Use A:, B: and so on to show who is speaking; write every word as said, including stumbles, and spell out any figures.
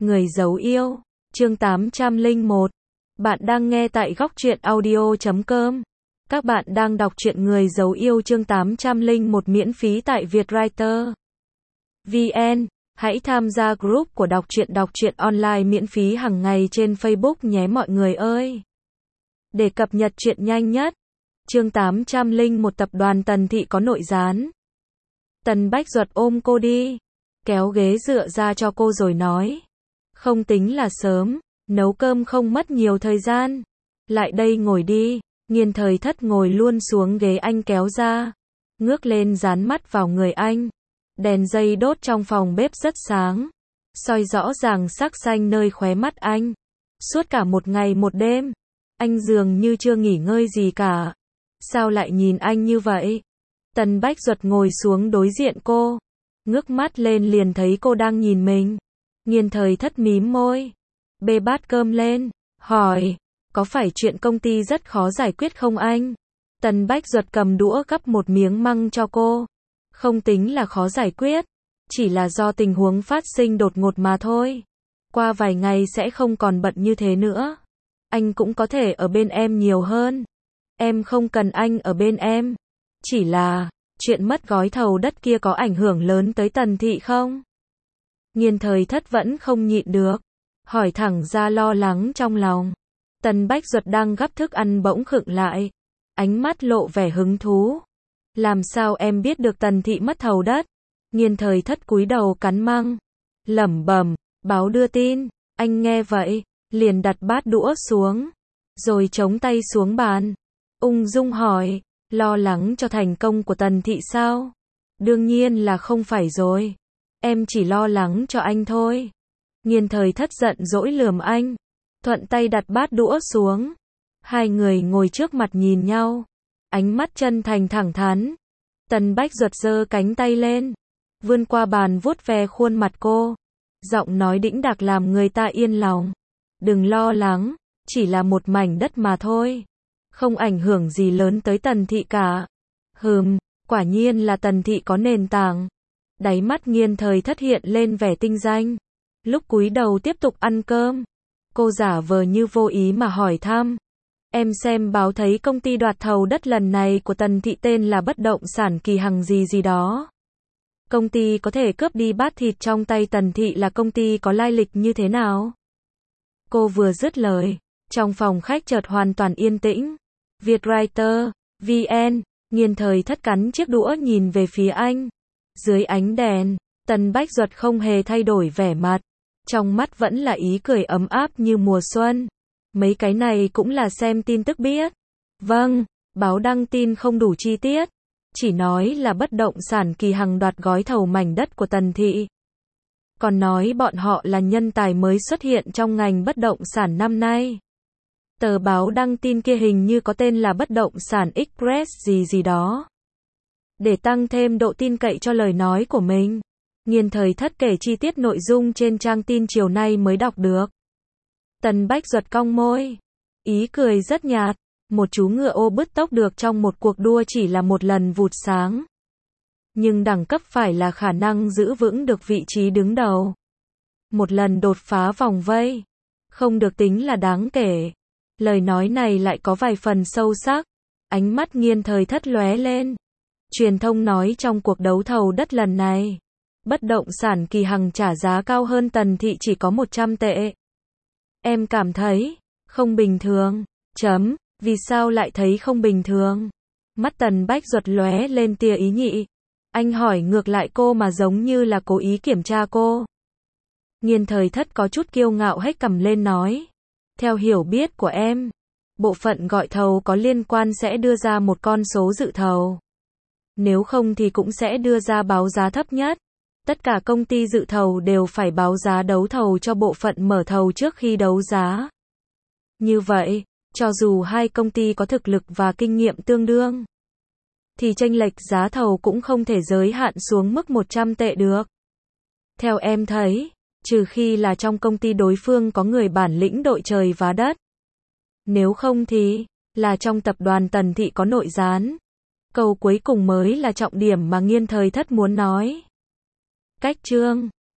A: Người giấu yêu, chương tám trăm lẻ một. Bạn đang nghe tại góc truyện audio chấm com. Các bạn đang đọc truyện Người giấu yêu chương tám trăm lẻ một miễn phí tại Vietwriter chấm vn. Hãy tham gia group của đọc truyện đọc truyện online miễn phí hàng ngày trên Facebook nhé mọi người ơi. Để cập nhật truyện nhanh nhất. Chương tám trăm lẻ một tập đoàn Tần Thị có nội gián. Tần Bách Duật ôm cô đi, kéo ghế dựa ra cho cô rồi nói. Không tính là sớm, nấu cơm không mất nhiều thời gian. Lại đây ngồi đi. Nghiên Thời Thất ngồi luôn xuống ghế anh kéo ra, ngước lên dán mắt vào người anh. Đèn dây đốt trong phòng bếp rất sáng, soi rõ ràng sắc xanh nơi khóe mắt anh. Suốt cả một ngày một đêm, anh dường như chưa nghỉ ngơi gì cả. Sao lại nhìn anh như vậy? Tần Bách Duật ngồi xuống đối diện cô, ngước mắt lên liền thấy cô đang nhìn mình. Nghiên Thời Thất mím môi, bê bát cơm lên, hỏi, có phải chuyện công ty rất khó giải quyết không anh? Tần Bách Duật cầm đũa gắp một miếng măng cho cô. Không tính là khó giải quyết, chỉ là do tình huống phát sinh đột ngột mà thôi. Qua vài ngày sẽ không còn bận như thế nữa. Anh cũng có thể ở bên em nhiều hơn. Em không cần anh ở bên em. Chỉ là, chuyện mất gói thầu đất kia có ảnh hưởng lớn tới Tần Thị không? Nghiên Thời Thất vẫn không nhịn được, hỏi thẳng ra lo lắng trong lòng. Tần Bách Duật đang gắp thức ăn bỗng khựng lại, ánh mắt lộ vẻ hứng thú. Làm sao em biết được Tần Thị mất thầu đất? Nghiên Thời Thất cúi đầu cắn măng, lẩm bẩm, báo đưa tin. Anh nghe vậy, liền đặt bát đũa xuống, rồi chống tay xuống bàn, ung dung hỏi, lo lắng cho thành công của Tần Thị sao? Đương nhiên là không phải rồi. Em chỉ lo lắng cho anh thôi. Nghiên Thời Thất giận dỗi lườm anh, thuận tay đặt bát đũa xuống. Hai người ngồi trước mặt nhìn nhau, ánh mắt chân thành thẳng thắn. Tần Bách Duật giơ cánh tay lên, vươn qua bàn vuốt ve khuôn mặt cô, giọng nói đĩnh đạc làm người ta yên lòng. Đừng lo lắng, chỉ là một mảnh đất mà thôi, không ảnh hưởng gì lớn tới Tần Thị cả. Hừm, quả nhiên là Tần Thị có nền tảng. Đáy mắt Nghiên Thời Thất hiện lên vẻ tinh danh. Lúc cúi đầu tiếp tục ăn cơm, cô giả vờ như vô ý mà hỏi thăm. Em xem báo thấy công ty đoạt thầu đất lần này của Tần Thị tên là bất động sản Kỳ Hằng gì gì đó. Công ty có thể cướp đi bát thịt trong tay Tần Thị là công ty có lai lịch như thế nào? Cô vừa dứt lời, trong phòng khách chợt hoàn toàn yên tĩnh. Vietwriter chấm vn, Nghiên Thời Thất cắn chiếc đũa nhìn về phía anh. Dưới ánh đèn, Tần Bách Duật không hề thay đổi vẻ mặt, trong mắt vẫn là ý cười ấm áp như mùa xuân. Mấy cái này cũng là xem tin tức biết. Vâng, báo đăng tin không đủ chi tiết, chỉ nói là bất động sản Kỳ Hằng đoạt gói thầu mảnh đất của Tần Thị. Còn nói bọn họ là nhân tài mới xuất hiện trong ngành bất động sản năm nay. Tờ báo đăng tin kia hình như có tên là Bất động sản Express gì gì đó. Để tăng thêm độ tin cậy cho lời nói của mình, Nghiên Thời Thất kể chi tiết nội dung trên trang tin chiều nay mới đọc được. Tần Bách Duật cong môi, ý cười rất nhạt. Một chú ngựa ô bứt tốc được trong một cuộc đua chỉ là một lần vụt sáng. Nhưng đẳng cấp phải là khả năng giữ vững được vị trí đứng đầu. Một lần đột phá vòng vây, không được tính là đáng kể. Lời nói này lại có vài phần sâu sắc. Ánh mắt Nghiên Thời Thất lóe lên. Truyền thông nói trong cuộc đấu thầu đất lần này, bất động sản Kỳ Hằng trả giá cao hơn Tần Thị chỉ có một trăm tệ. Em cảm thấy không bình thường. Chấm, vì sao lại thấy không bình thường? Mắt Tần Bách Duật lóe lên tia ý nhị. Anh hỏi ngược lại cô mà giống như là cố ý kiểm tra cô. Nghiên Thời Thất có chút kiêu ngạo hếch cằm lên nói. Theo hiểu biết của em, bộ phận gọi thầu có liên quan sẽ đưa ra một con số dự thầu. Nếu không thì cũng sẽ đưa ra báo giá thấp nhất. Tất cả công ty dự thầu đều phải báo giá đấu thầu cho bộ phận mở thầu trước khi đấu giá. Như vậy, cho dù hai công ty có thực lực và kinh nghiệm tương đương, thì chênh lệch giá thầu cũng không thể giới hạn xuống mức một trăm tệ được. Theo em thấy, trừ khi là trong công ty đối phương có người bản lĩnh đội trời vá đất. Nếu không thì, là trong tập đoàn Tần Thị có nội gián. Câu cuối cùng mới là trọng điểm mà Nghiên Thời Thất muốn nói. Cách chương